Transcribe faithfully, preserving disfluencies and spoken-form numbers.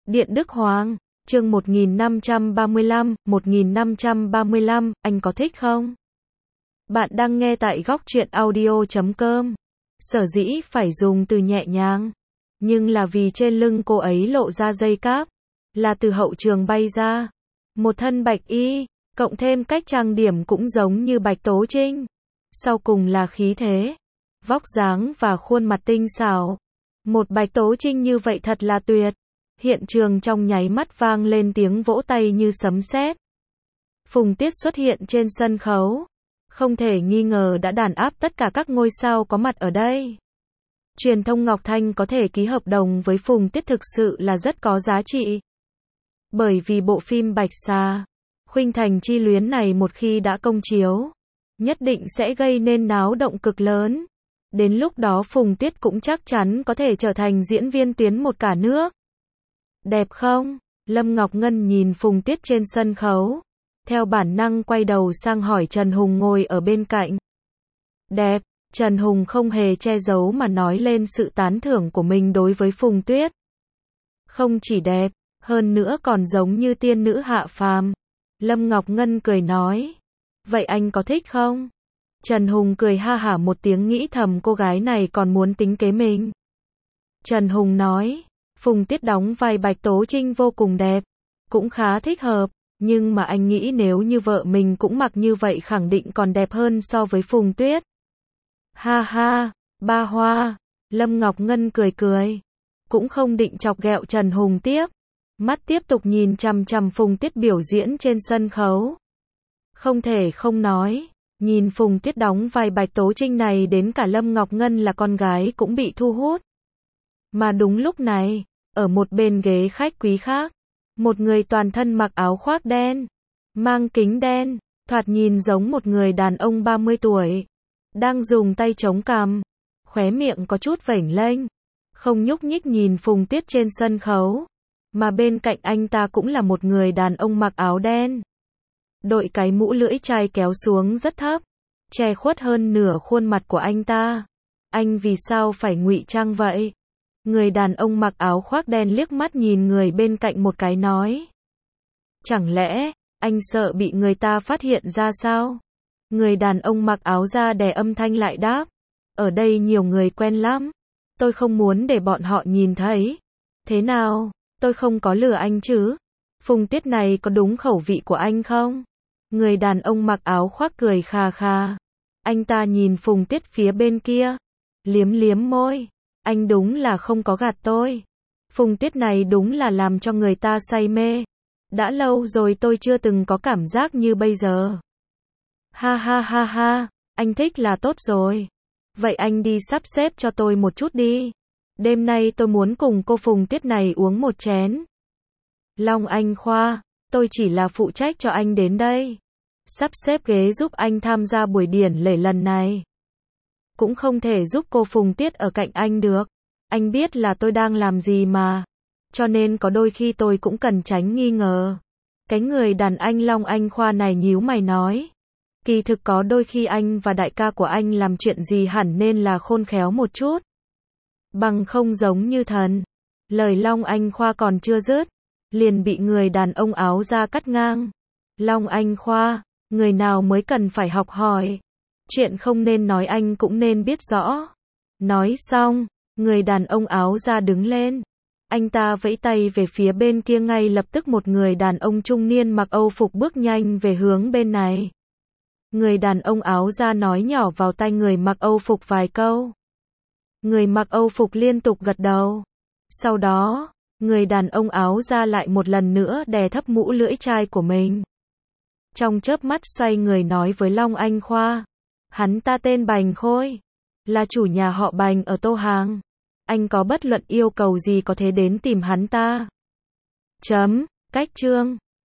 Điện Đức Hoàng, chương một nghìn năm trăm ba mươi lăm, một nghìn năm trăm ba mươi lăm, anh có thích không? Bạn đang nghe tại góc truyện audio chấm com. Sở dĩ phải dùng từ nhẹ nhàng, nhưng là vì trên lưng cô ấy lộ ra dây cáp, là từ hậu trường bay ra. Một thân bạch y, cộng thêm cách trang điểm cũng giống như Bạch Tố Trinh. Sau cùng là khí thế, vóc dáng và khuôn mặt tinh xảo. Một Bạch Tố Trinh như vậy thật là tuyệt. Hiện trường trong nháy mắt vang lên tiếng vỗ tay như sấm sét. Phùng Tiết xuất hiện trên sân khấu, không thể nghi ngờ đã đàn áp tất cả các ngôi sao có mặt ở đây. Truyền thông Ngọc Thanh có thể ký hợp đồng với Phùng Tiết thực sự là rất có giá trị. Bởi vì bộ phim Bạch Xà, Khuynh Thành Chi Luyến này một khi đã công chiếu, nhất định sẽ gây nên náo động cực lớn. Đến lúc đó Phùng Tiết cũng chắc chắn có thể trở thành diễn viên tuyến một cả nước. Đẹp không? Lâm Ngọc Ngân nhìn Phùng Tiết trên sân khấu, theo bản năng quay đầu sang hỏi Trần Hùng ngồi ở bên cạnh. Đẹp, Trần Hùng không hề che giấu mà nói lên sự tán thưởng của mình đối với Phùng Tiết. Không chỉ đẹp, hơn nữa còn giống như tiên nữ hạ phàm. Lâm Ngọc Ngân cười nói, vậy anh có thích không? Trần Hùng cười ha hả một tiếng, nghĩ thầm cô gái này còn muốn tính kế mình. Trần Hùng nói, Phùng Tiết đóng vai Bạch Tố Trinh vô cùng đẹp, cũng khá thích hợp, nhưng mà anh nghĩ nếu như vợ mình cũng mặc như vậy khẳng định còn đẹp hơn so với Phùng Tuyết. Ha ha, ba hoa, Lâm Ngọc Ngân cười cười, cũng không định chọc ghẹo Trần Hùng tiếp, mắt tiếp tục nhìn chằm chằm Phùng Tiết biểu diễn trên sân khấu. Không thể không nói, nhìn Phùng Tiết đóng vai Bạch Tố Trinh này đến cả Lâm Ngọc Ngân là con gái cũng bị thu hút. Mà đúng lúc này, ở một bên ghế khách quý khác, một người toàn thân mặc áo khoác đen, mang kính đen, thoạt nhìn giống một người đàn ông ba mươi tuổi, đang dùng tay chống cằm, khóe miệng có chút vểnh lênh, không nhúc nhích nhìn Phùng Tiết trên sân khấu, mà bên cạnh anh ta cũng là một người đàn ông mặc áo đen. Đội cái mũ lưỡi chai kéo xuống rất thấp, che khuất hơn nửa khuôn mặt của anh ta. Anh vì sao phải ngụy trang vậy? Người đàn ông mặc áo khoác đen liếc mắt nhìn người bên cạnh một cái nói. Chẳng lẽ, anh sợ bị người ta phát hiện ra sao? Người đàn ông mặc áo da đè âm thanh lại đáp. Ở đây nhiều người quen lắm. Tôi không muốn để bọn họ nhìn thấy. Thế nào, tôi không có lừa anh chứ? Phùng Tiết này có đúng khẩu vị của anh không? Người đàn ông mặc áo khoác cười khà khà. Anh ta nhìn Phùng Tiết phía bên kia, liếm liếm môi. Anh đúng là không có gạt tôi. Phùng Tiết này đúng là làm cho người ta say mê. Đã lâu rồi tôi chưa từng có cảm giác như bây giờ. Ha ha ha ha, anh thích là tốt rồi. Vậy anh đi sắp xếp cho tôi một chút đi. Đêm nay tôi muốn cùng cô Phùng Tiết này uống một chén. Long Anh Khoa, tôi chỉ là phụ trách cho anh đến đây. Sắp xếp ghế giúp anh tham gia buổi điển lễ lần này. Cũng không thể giúp cô Phùng Tiết ở cạnh anh được. Anh biết là tôi đang làm gì mà. Cho nên có đôi khi tôi cũng cần tránh nghi ngờ. Cái người đàn anh Long Anh Khoa này nhíu mày nói. Kỳ thực có đôi khi anh và đại ca của anh làm chuyện gì hẳn nên là khôn khéo một chút. Bằng không giống như thần. Lời Long Anh Khoa còn chưa dứt, liền bị người đàn ông áo da cắt ngang. Long Anh Khoa, người nào mới cần phải học hỏi. Chuyện không nên nói anh cũng nên biết rõ. Nói xong, người đàn ông áo da đứng lên. Anh ta vẫy tay về phía bên kia, ngay lập tức một người đàn ông trung niên mặc Âu phục bước nhanh về hướng bên này. Người đàn ông áo da nói nhỏ vào tai người mặc Âu phục vài câu. Người mặc Âu phục liên tục gật đầu. Sau đó, người đàn ông áo da lại một lần nữa đè thấp mũ lưỡi chai của mình. Trong chớp mắt xoay người nói với Long Anh Khoa. Hắn ta tên Bành Khôi, là chủ nhà họ Bành ở Tô Hàng. Anh có bất luận yêu cầu gì có thể đến tìm hắn ta. Chấm, cách chương.